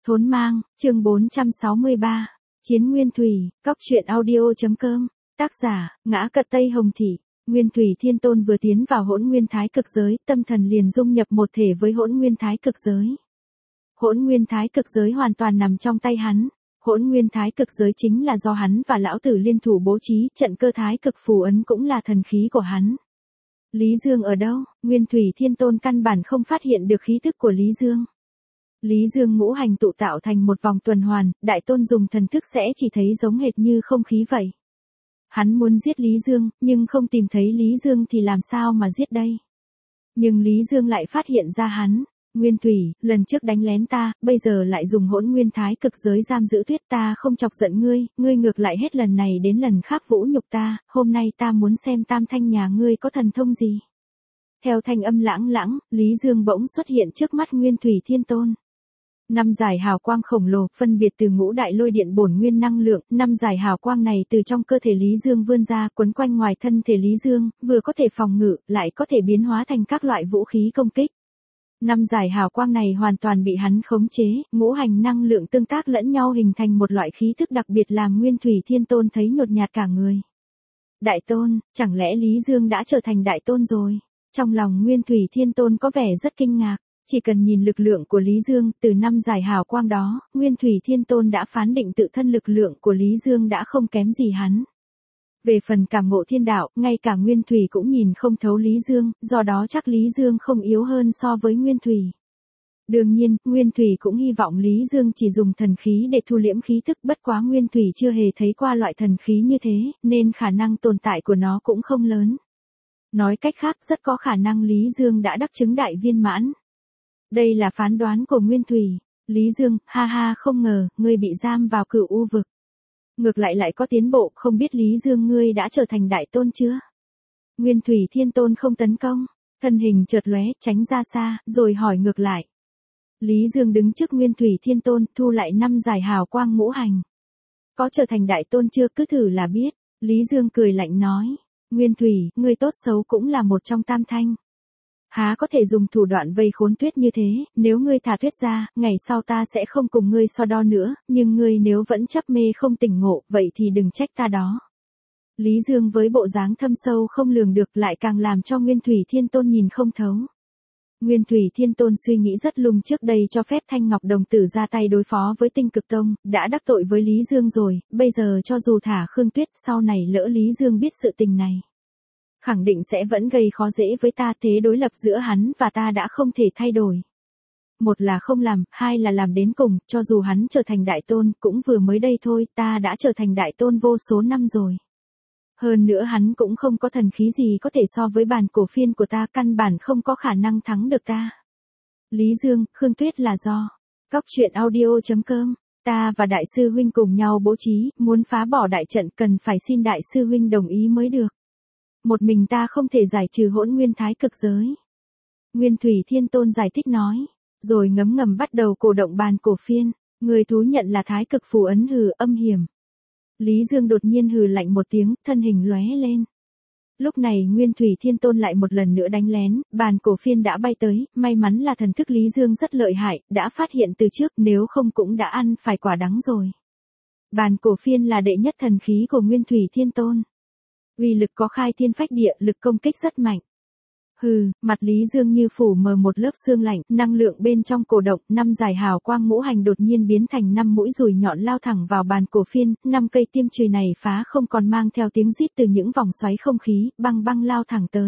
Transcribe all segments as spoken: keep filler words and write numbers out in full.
Thốn mang, chương bốn trăm sáu mươi ba. Chiến Nguyên Thủy, Cóc truyện audio.com. Tác giả, Ngã Cật Tây Hồng Thị. Nguyên Thủy Thiên Tôn vừa tiến vào Hỗn Nguyên Thái Cực giới, tâm thần liền dung nhập một thể với Hỗn Nguyên Thái Cực giới. Hỗn Nguyên Thái Cực giới hoàn toàn nằm trong tay hắn. Hỗn Nguyên Thái Cực giới chính là do hắn và lão tử liên thủ bố trí, trận cơ Thái Cực phù ấn cũng là thần khí của hắn. Lý Dương ở đâu? Nguyên Thủy Thiên Tôn căn bản không phát hiện được khí tức của Lý Dương. Lý Dương ngũ hành tụ tạo thành một vòng tuần hoàn, Đại Tôn dùng thần thức sẽ chỉ thấy giống hệt như không khí vậy. Hắn muốn giết Lý Dương, nhưng không tìm thấy Lý Dương thì làm sao mà giết đây? Nhưng Lý Dương lại phát hiện ra hắn. Nguyên Thủy, lần trước đánh lén ta, bây giờ lại dùng Hỗn Nguyên Thái Cực giới giam giữ Tuyết, ta không chọc giận ngươi, ngươi ngược lại hết lần này đến lần khác vũ nhục ta, hôm nay ta muốn xem tam thanh nhà ngươi có thần thông gì. Theo thanh âm lãng lãng, Lý Dương bỗng xuất hiện trước mắt Nguyên Thủy Thiên Tôn. Năm dải hào quang khổng lồ, phân biệt từ ngũ đại lôi điện bổn nguyên năng lượng, năm dải hào quang này từ trong cơ thể Lý Dương vươn ra, quấn quanh ngoài thân thể Lý Dương, vừa có thể phòng ngự, lại có thể biến hóa thành các loại vũ khí công kích. Năm dải hào quang này hoàn toàn bị hắn khống chế, ngũ hành năng lượng tương tác lẫn nhau hình thành một loại khí thức đặc biệt làm Nguyên Thủy Thiên Tôn thấy nhột nhạt cả người. Đại Tôn, chẳng lẽ Lý Dương đã trở thành Đại Tôn rồi? Trong lòng Nguyên Thủy Thiên Tôn có vẻ rất kinh ngạc. Chỉ cần nhìn lực lượng của Lý Dương, từ năm dải hào quang đó, Nguyên Thủy Thiên Tôn đã phán định tự thân lực lượng của Lý Dương đã không kém gì hắn. Về phần cảm ngộ thiên đạo, ngay cả Nguyên Thủy cũng nhìn không thấu Lý Dương, do đó chắc Lý Dương không yếu hơn so với Nguyên Thủy. Đương nhiên, Nguyên Thủy cũng hy vọng Lý Dương chỉ dùng thần khí để thu liễm khí tức, bất quá Nguyên Thủy chưa hề thấy qua loại thần khí như thế, nên khả năng tồn tại của nó cũng không lớn. Nói cách khác, rất có khả năng Lý Dương đã đắc chứng đại viên mãn. Đây là phán đoán của Nguyên Thủy. Lý Dương, ha ha, không ngờ, ngươi bị giam vào Cửu U vực. Ngược lại lại có tiến bộ, không biết Lý Dương ngươi đã trở thành Đại Tôn chưa? Nguyên Thủy Thiên Tôn không tấn công, thân hình chợt lóe, tránh ra xa, rồi hỏi ngược lại. Lý Dương đứng trước Nguyên Thủy Thiên Tôn, thu lại năm dải hào quang ngũ hành. Có trở thành Đại Tôn chưa, cứ thử là biết. Lý Dương cười lạnh nói. Nguyên Thủy, ngươi tốt xấu cũng là một trong tam thanh. Há có thể dùng thủ đoạn vây khốn Tuyết như thế, nếu ngươi thả Tuyết ra, ngày sau ta sẽ không cùng ngươi so đo nữa, nhưng ngươi nếu vẫn chấp mê không tỉnh ngộ, vậy thì đừng trách ta đó. Lý Dương với bộ dáng thâm sâu không lường được lại càng làm cho Nguyên Thủy Thiên Tôn nhìn không thấu. Nguyên Thủy Thiên Tôn suy nghĩ rất lung trước đây cho phép Thanh Ngọc Đồng Tử ra tay đối phó với Tinh Cực Tông, đã đắc tội với Lý Dương rồi, bây giờ cho dù thả Khương Tuyết, sau này lỡ Lý Dương biết sự tình này. Khẳng định sẽ vẫn gây khó dễ với ta, thế đối lập giữa hắn và ta đã không thể thay đổi. Một là không làm, hai là làm đến cùng, cho dù hắn trở thành Đại Tôn, cũng vừa mới đây thôi, ta đã trở thành Đại Tôn vô số năm rồi. Hơn nữa hắn cũng không có thần khí gì có thể so với bàn cổ phiên của ta, căn bản không có khả năng thắng được ta. Lý Dương, Khương Tuyết là do Cóc truyện audio.com, ta và Đại sư huynh cùng nhau bố trí, muốn phá bỏ đại trận cần phải xin Đại sư huynh đồng ý mới được. Một mình ta không thể giải trừ Hỗn Nguyên Thái Cực giới. Nguyên Thủy Thiên Tôn giải thích nói, rồi ngấm ngầm bắt đầu cổ động bàn cổ phiên, người thú nhận là Thái Cực phù ấn, hừ, âm hiểm. Lý Dương đột nhiên hừ lạnh một tiếng, thân hình lóe lên. Lúc này Nguyên Thủy Thiên Tôn lại một lần nữa đánh lén, bàn cổ phiên đã bay tới, may mắn là thần thức Lý Dương rất lợi hại, đã phát hiện từ trước, nếu không cũng đã ăn phải quả đắng rồi. Bàn cổ phiên là đệ nhất thần khí của Nguyên Thủy Thiên Tôn. Uy lực có khai thiên phách địa, lực công kích rất mạnh. Hừ, mặt Lý Dương như phủ mờ một lớp sương lạnh, năng lượng bên trong cổ động, năm dải hào quang ngũ hành đột nhiên biến thành năm mũi dùi nhọn lao thẳng vào bàn cổ phiên, năm cây tiêm chùy này phá không còn mang theo tiếng rít từ những vòng xoáy không khí, băng băng lao thẳng tới.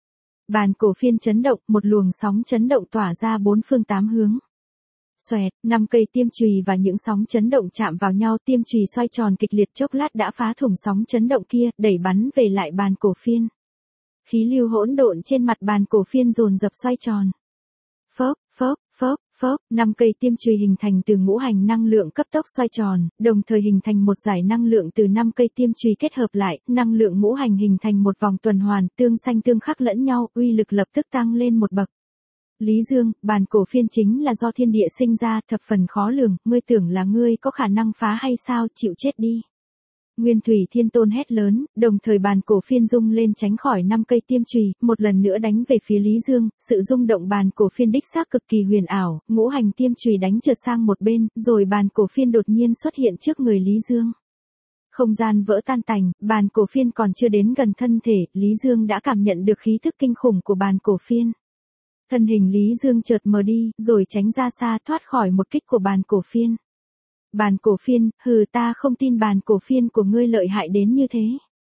Bàn cổ phiên chấn động, một luồng sóng chấn động tỏa ra bốn phương tám hướng. Xoẹt, năm cây tiêm chùy và những sóng chấn động chạm vào nhau, tiêm chùy xoay tròn kịch liệt chốc lát đã phá thủng sóng chấn động kia, đẩy bắn về lại bàn cổ phiên. Khí lưu hỗn độn trên mặt bàn cổ phiên dồn dập xoay tròn. Phốc, phốc, phốc, phốc, năm cây tiêm chùy hình thành từ ngũ hành năng lượng cấp tốc xoay tròn, đồng thời hình thành một dải năng lượng từ năm cây tiêm chùy kết hợp lại, năng lượng ngũ hành hình thành một vòng tuần hoàn, tương xanh tương khắc lẫn nhau, uy lực lập tức tăng lên một bậc. Lý Dương, bàn cổ phiên chính là do thiên địa sinh ra, thập phần khó lường, ngươi tưởng là ngươi có khả năng phá hay sao, chịu chết đi. Nguyên Thủy Thiên Tôn hét lớn, đồng thời bàn cổ phiên rung lên tránh khỏi năm cây tiêm chùy, một lần nữa đánh về phía Lý Dương, sự rung động bàn cổ phiên đích xác cực kỳ huyền ảo, ngũ hành tiêm chùy đánh trượt sang một bên, rồi bàn cổ phiên đột nhiên xuất hiện trước người Lý Dương. Không gian vỡ tan tành, bàn cổ phiên còn chưa đến gần thân thể, Lý Dương đã cảm nhận được khí thức kinh khủng của bàn cổ phiên. Thân hình Lý Dương chợt mờ đi, rồi tránh ra xa thoát khỏi một kích của bàn cổ phiên. Bàn cổ phiên, hừ ta không tin bàn cổ phiên của ngươi lợi hại đến như thế.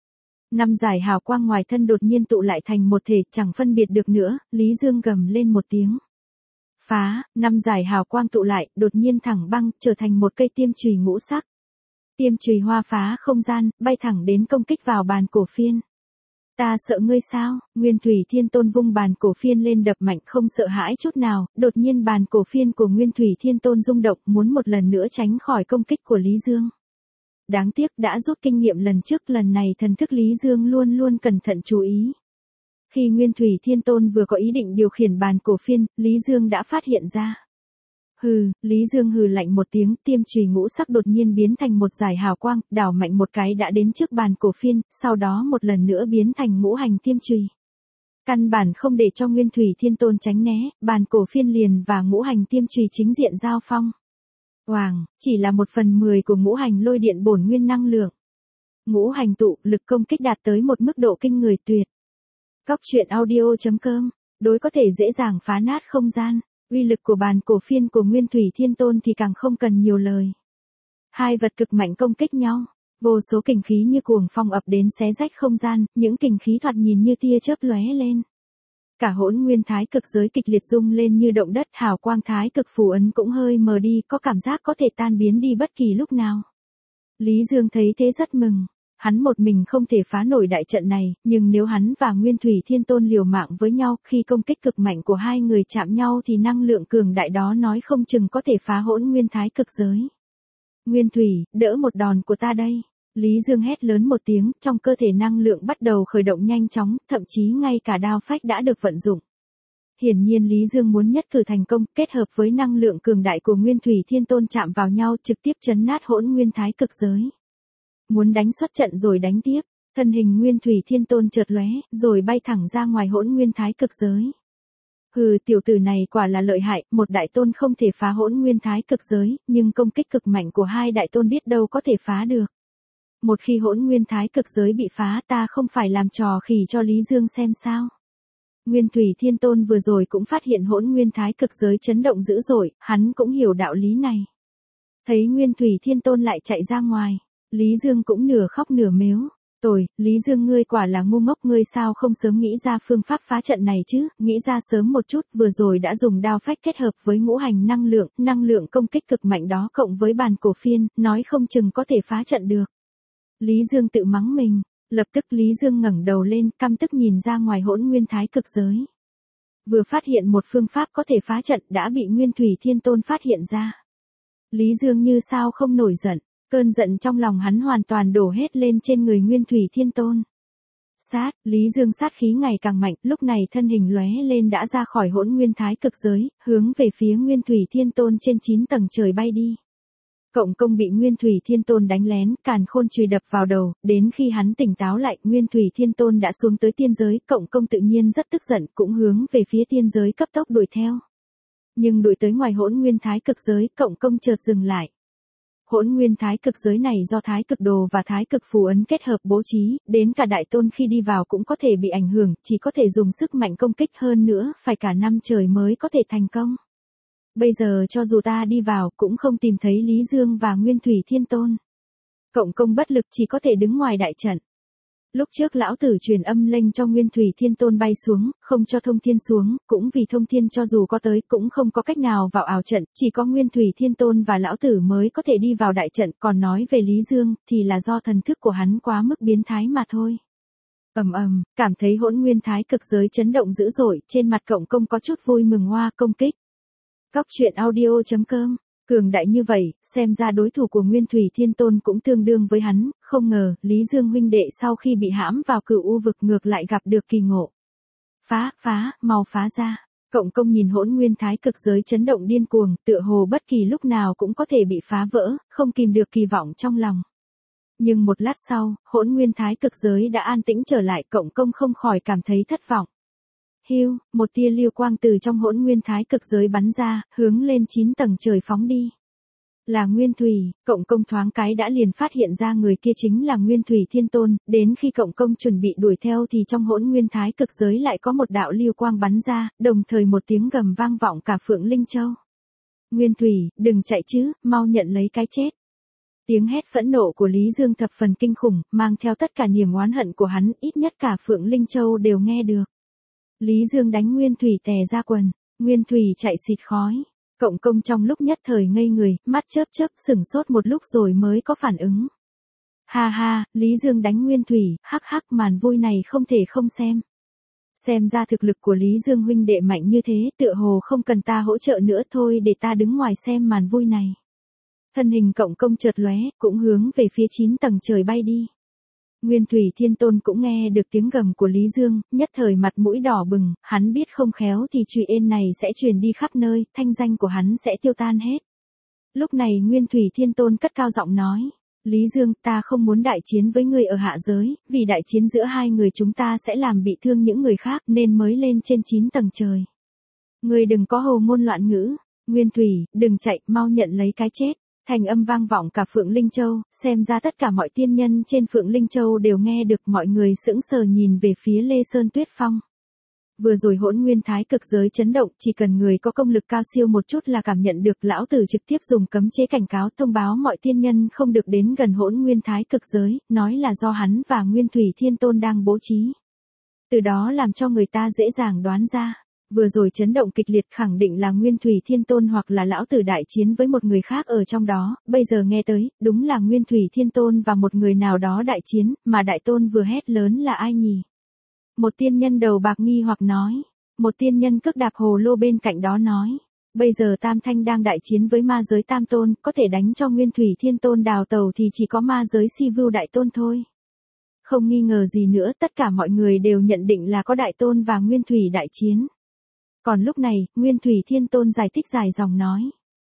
Năm giải hào quang ngoài thân đột nhiên tụ lại thành một thể, chẳng phân biệt được nữa, Lý Dương gầm lên một tiếng. Phá, năm giải hào quang tụ lại, đột nhiên thẳng băng, trở thành một cây tiêm chùy ngũ sắc. Tiêm chùy hoa phá không gian, bay thẳng đến công kích vào bàn cổ phiên. Ta sợ ngươi sao? Nguyên Thủy Thiên Tôn vung bàn cổ phiên lên đập mạnh không sợ hãi chút nào, đột nhiên bàn cổ phiên của Nguyên Thủy Thiên Tôn rung động muốn một lần nữa tránh khỏi công kích của Lý Dương. Đáng tiếc đã rút kinh nghiệm lần trước, lần này thần thức Lý Dương luôn luôn cẩn thận chú ý. Khi Nguyên Thủy Thiên Tôn vừa có ý định điều khiển bàn cổ phiên, Lý Dương đã phát hiện ra. Hừ, Lý Dương hừ lạnh một tiếng, tiêm chùy ngũ sắc đột nhiên biến thành một dải hào quang, đảo mạnh một cái đã đến trước bàn cổ phiên, sau đó một lần nữa biến thành ngũ hành tiêm chùy. Căn bản không để cho Nguyên Thủy Thiên Tôn tránh né, bàn cổ phiên liền và ngũ hành tiêm chùy chính diện giao phong. Oàng, chỉ là một phần mười của ngũ hành lôi điện bổn nguyên năng lượng. Ngũ hành tụ, lực công kích đạt tới một mức độ kinh người tuyệt. Cóc truyện audio chấm com, đối có thể dễ dàng phá nát không gian. Uy lực của bàn cổ phiên của Nguyên Thủy Thiên Tôn thì càng không cần nhiều lời. Hai vật cực mạnh công kích nhau, vô số kình khí như cuồng phong ập đến xé rách không gian, những kình khí thoạt nhìn như tia chớp lóe lên. Cả hỗn nguyên thái cực giới kịch liệt rung lên như động đất, hào quang thái cực phù ấn cũng hơi mờ đi, có cảm giác có thể tan biến đi bất kỳ lúc nào. Lý Dương thấy thế rất mừng. Hắn một mình không thể phá nổi đại trận này, nhưng nếu hắn và Nguyên Thủy Thiên Tôn liều mạng với nhau, khi công kích cực mạnh của hai người chạm nhau thì năng lượng cường đại đó nói không chừng có thể phá hỗn nguyên thái cực giới. Nguyên Thủy, đỡ một đòn của ta đây. Lý Dương hét lớn một tiếng, trong cơ thể năng lượng bắt đầu khởi động nhanh chóng, thậm chí ngay cả đao phách đã được vận dụng. Hiển nhiên Lý Dương muốn nhất cử thành công, kết hợp với năng lượng cường đại của Nguyên Thủy Thiên Tôn chạm vào nhau trực tiếp chấn nát hỗn nguyên thái cực giới. Muốn đánh xuất trận rồi đánh tiếp, thân hình Nguyên Thủy Thiên Tôn chợt lóe, rồi bay thẳng ra ngoài hỗn nguyên thái cực giới. Hừ, tiểu tử này quả là lợi hại, một đại tôn không thể phá hỗn nguyên thái cực giới, nhưng công kích cực mạnh của hai đại tôn biết đâu có thể phá được. Một khi hỗn nguyên thái cực giới bị phá, ta không phải làm trò khỉ cho Lý Dương xem sao. Nguyên Thủy Thiên Tôn vừa rồi cũng phát hiện hỗn nguyên thái cực giới chấn động dữ dội, hắn cũng hiểu đạo lý này. Thấy Nguyên Thủy Thiên Tôn lại chạy ra ngoài, Lý Dương cũng nửa khóc nửa mếu. Tồi, Lý Dương ngươi quả là ngu ngốc, ngươi sao không sớm nghĩ ra phương pháp phá trận này chứ, nghĩ ra sớm một chút, vừa rồi đã dùng đao phách kết hợp với ngũ hành năng lượng, năng lượng công kích cực mạnh đó cộng với bàn cổ phiên, nói không chừng có thể phá trận được. Lý Dương tự mắng mình, lập tức Lý Dương ngẩng đầu lên, căm tức nhìn ra ngoài hỗn nguyên thái cực giới. Vừa phát hiện một phương pháp có thể phá trận đã bị Nguyên Thủy Thiên Tôn phát hiện ra. Lý Dương như sao không nổi giận. Cơn giận trong lòng hắn hoàn toàn đổ hết lên trên người Nguyên Thủy Thiên Tôn. Sát, Lý Dương sát khí ngày càng mạnh, lúc này thân hình lóe lên đã ra khỏi hỗn nguyên thái cực giới, hướng về phía Nguyên Thủy Thiên Tôn trên chín tầng trời bay đi. Cộng công bị Nguyên Thủy Thiên Tôn đánh lén, càn khôn chùy đập vào đầu, đến khi hắn tỉnh táo lại, Nguyên Thủy Thiên Tôn đã xuống tới tiên giới, cộng công tự nhiên rất tức giận, cũng hướng về phía tiên giới cấp tốc đuổi theo. Nhưng đuổi tới ngoài hỗn nguyên thái cực giới, cộng công chợt dừng lại. Hỗn nguyên thái cực giới này do thái cực đồ và thái cực phù ấn kết hợp bố trí, đến cả đại tôn khi đi vào cũng có thể bị ảnh hưởng, chỉ có thể dùng sức mạnh công kích, hơn nữa, phải cả năm trời mới có thể thành công. Bây giờ cho dù ta đi vào cũng không tìm thấy Lý Dương và Nguyên Thủy Thiên Tôn. Cộng công bất lực chỉ có thể đứng ngoài đại trận. Lúc trước lão tử truyền âm lệnh cho Nguyên Thủy Thiên Tôn bay xuống, không cho thông thiên xuống, cũng vì thông thiên cho dù có tới cũng không có cách nào vào ảo trận, chỉ có Nguyên Thủy Thiên Tôn và lão tử mới có thể đi vào đại trận, còn nói về Lý Dương, thì là do thần thức của hắn quá mức biến thái mà thôi. Ầm ầm, cảm thấy hỗn nguyên thái cực giới chấn động dữ dội, trên mặt cộng công có chút vui mừng hoa công kích. Cóc truyện audio chấm com. Cường đại như vậy, xem ra đối thủ của Nguyên Thủy Thiên Tôn cũng tương đương với hắn, không ngờ, Lý Dương huynh đệ sau khi bị hãm vào cửu u vực ngược lại gặp được kỳ ngộ. Phá, phá, mau phá ra. Cộng công nhìn hỗn nguyên thái cực giới chấn động điên cuồng, tựa hồ bất kỳ lúc nào cũng có thể bị phá vỡ, không kìm được kỳ vọng trong lòng. Nhưng một lát sau, hỗn nguyên thái cực giới đã an tĩnh trở lại, Cộng Công không khỏi cảm thấy thất vọng. Hiu, một tia lưu quang từ trong hỗn nguyên thái cực giới bắn ra, hướng lên chín tầng trời phóng đi. Là Nguyên Thủy, Cộng Công thoáng cái đã liền phát hiện ra người kia chính là Nguyên Thủy Thiên Tôn, đến khi Cộng Công chuẩn bị đuổi theo thì trong hỗn nguyên thái cực giới lại có một đạo lưu quang bắn ra, đồng thời một tiếng gầm vang vọng cả Phượng Linh Châu. Nguyên Thủy, đừng chạy chứ, mau nhận lấy cái chết. Tiếng hét phẫn nộ của Lý Dương thập phần kinh khủng, mang theo tất cả niềm oán hận của hắn, ít nhất cả Phượng Linh Châu đều nghe được. Lý Dương đánh Nguyên Thủy tè ra quần, Nguyên Thủy chạy xịt khói. Cộng Công trong lúc nhất thời ngây người, mắt chớp chớp sửng sốt một lúc rồi mới có phản ứng. Ha ha, Lý Dương đánh Nguyên Thủy, hắc hắc, màn vui này không thể không xem. Xem ra thực lực của Lý Dương huynh đệ mạnh như thế, tựa hồ không cần ta hỗ trợ nữa, thôi để ta đứng ngoài xem màn vui này. Thân hình Cộng Công chợt lóe, cũng hướng về phía chín tầng trời bay đi. Nguyên Thủy Thiên Tôn cũng nghe được tiếng gầm của Lý Dương, nhất thời mặt mũi đỏ bừng, hắn biết không khéo thì chùy ên này sẽ truyền đi khắp nơi, thanh danh của hắn sẽ tiêu tan hết. Lúc này Nguyên Thủy Thiên Tôn cất cao giọng nói, Lý Dương, ta không muốn đại chiến với ngươi ở hạ giới, vì đại chiến giữa hai người chúng ta sẽ làm bị thương những người khác nên mới lên trên chín tầng trời. Ngươi đừng có hồ ngôn loạn ngữ, Nguyên Thủy, đừng chạy, mau nhận lấy cái chết. Thành âm vang vọng cả Phượng Linh Châu, xem ra tất cả mọi tiên nhân trên Phượng Linh Châu đều nghe được, mọi người sững sờ nhìn về phía Lê Sơn Tuyết Phong. Vừa rồi hỗn nguyên thái cực giới chấn động, chỉ cần người có công lực cao siêu một chút là cảm nhận được, lão tử trực tiếp dùng cấm chế cảnh cáo thông báo mọi tiên nhân không được đến gần hỗn nguyên thái cực giới, nói là do hắn và Nguyên Thủy Thiên Tôn đang bố trí. Từ đó làm cho người ta dễ dàng đoán ra. Vừa rồi chấn động kịch liệt khẳng định là Nguyên Thủy Thiên Tôn hoặc là lão tử đại chiến với một người khác ở trong đó, bây giờ nghe tới, đúng là Nguyên Thủy Thiên Tôn và một người nào đó đại chiến, mà đại tôn vừa hét lớn là ai nhỉ? Một tiên nhân đầu bạc nghi hoặc nói, một tiên nhân cước đạp hồ lô bên cạnh đó nói, bây giờ Tam Thanh đang đại chiến với ma giới Tam Tôn, có thể đánh cho Nguyên Thủy Thiên Tôn đào tàu thì chỉ có ma giới Si Vưu Đại Tôn thôi. Không nghi ngờ gì nữa, tất cả mọi người đều nhận định là có Đại Tôn và Nguyên Thủy đại chiến. Còn lúc này, Nguyên Thủy Thiên Tôn giải thích dài dòng nói.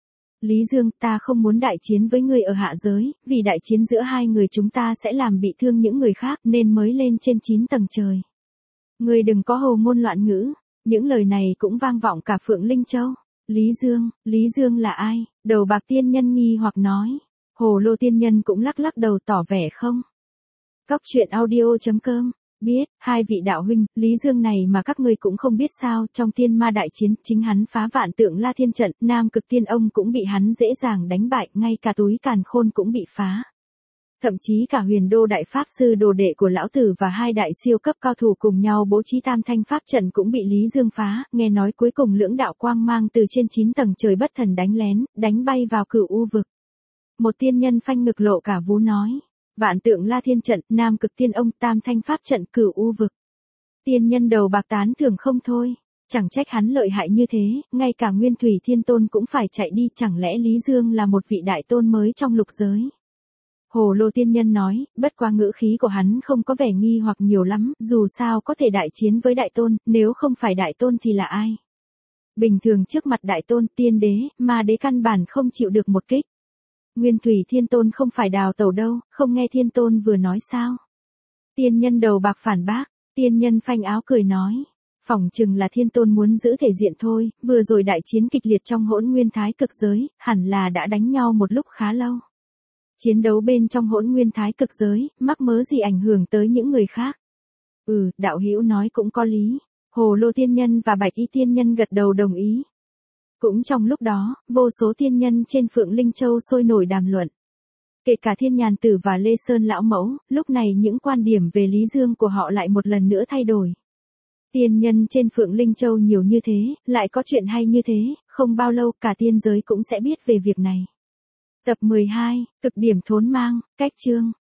Lý Dương, ta không muốn đại chiến với ngươi ở hạ giới, vì đại chiến giữa hai người chúng ta sẽ làm bị thương những người khác nên mới lên trên chín tầng trời. Ngươi đừng có hồ ngôn loạn ngữ, những lời này cũng vang vọng cả Phượng Linh Châu. Lý Dương, Lý Dương là ai? Đầu bạc tiên nhân nghi hoặc nói. Hồ lô tiên nhân cũng lắc lắc đầu tỏ vẻ không. Cóc truyện audio chấm com biết, hai vị đạo huynh, Lý Dương này mà các ngươi cũng không biết sao, trong tiên ma đại chiến, chính hắn phá vạn tượng La Thiên trận, Nam Cực Tiên Ông cũng bị hắn dễ dàng đánh bại, ngay cả túi càn khôn cũng bị phá. Thậm chí cả Huyền Đô Đại Pháp Sư đồ đệ của lão tử và hai đại siêu cấp cao thủ cùng nhau bố trí tam thanh pháp trận cũng bị Lý Dương phá, nghe nói cuối cùng lưỡng đạo quang mang từ trên chín tầng trời bất thần đánh lén, đánh bay vào cửu u vực. Một tiên nhân phanh ngực lộ cả vú nói. Vạn tượng La Thiên trận, Nam Cực Tiên Ông, tam thanh pháp trận, cửu u vực. Tiên nhân đầu bạc tán thưởng không thôi, chẳng trách hắn lợi hại như thế, ngay cả Nguyên Thủy Thiên Tôn cũng phải chạy đi, chẳng lẽ Lý Dương là một vị đại tôn mới trong lục giới. Hồ lô tiên nhân nói, bất qua ngữ khí của hắn không có vẻ nghi hoặc nhiều lắm, dù sao có thể đại chiến với đại tôn, nếu không phải đại tôn thì là ai. Bình thường trước mặt đại tôn, tiên đế, ma đế căn bản không chịu được một kích. Nguyên Thủy Thiên Tôn không phải đào tẩu đâu, không nghe Thiên Tôn vừa nói sao. Tiên nhân đầu bạc phản bác, tiên nhân phanh áo cười nói. Phỏng chừng là Thiên Tôn muốn giữ thể diện thôi, vừa rồi đại chiến kịch liệt trong hỗn nguyên thái cực giới, hẳn là đã đánh nhau một lúc khá lâu. Chiến đấu bên trong hỗn nguyên thái cực giới, mắc mớ gì ảnh hưởng tới những người khác. Ừ, đạo hữu nói cũng có lý. Hồ lô tiên nhân và bạch y tiên nhân gật đầu đồng ý. Cũng trong lúc đó, vô số tiên nhân trên Phượng Linh Châu sôi nổi đàm luận. Kể cả Thiên Nhàn Tử và Lê Sơn Lão Mẫu, lúc này những quan điểm về Lý Dương của họ lại một lần nữa thay đổi. Tiên nhân trên Phượng Linh Châu nhiều như thế, lại có chuyện hay như thế, không bao lâu cả tiên giới cũng sẽ biết về việc này. Tập mười hai, cực điểm thốn mang, cách chương.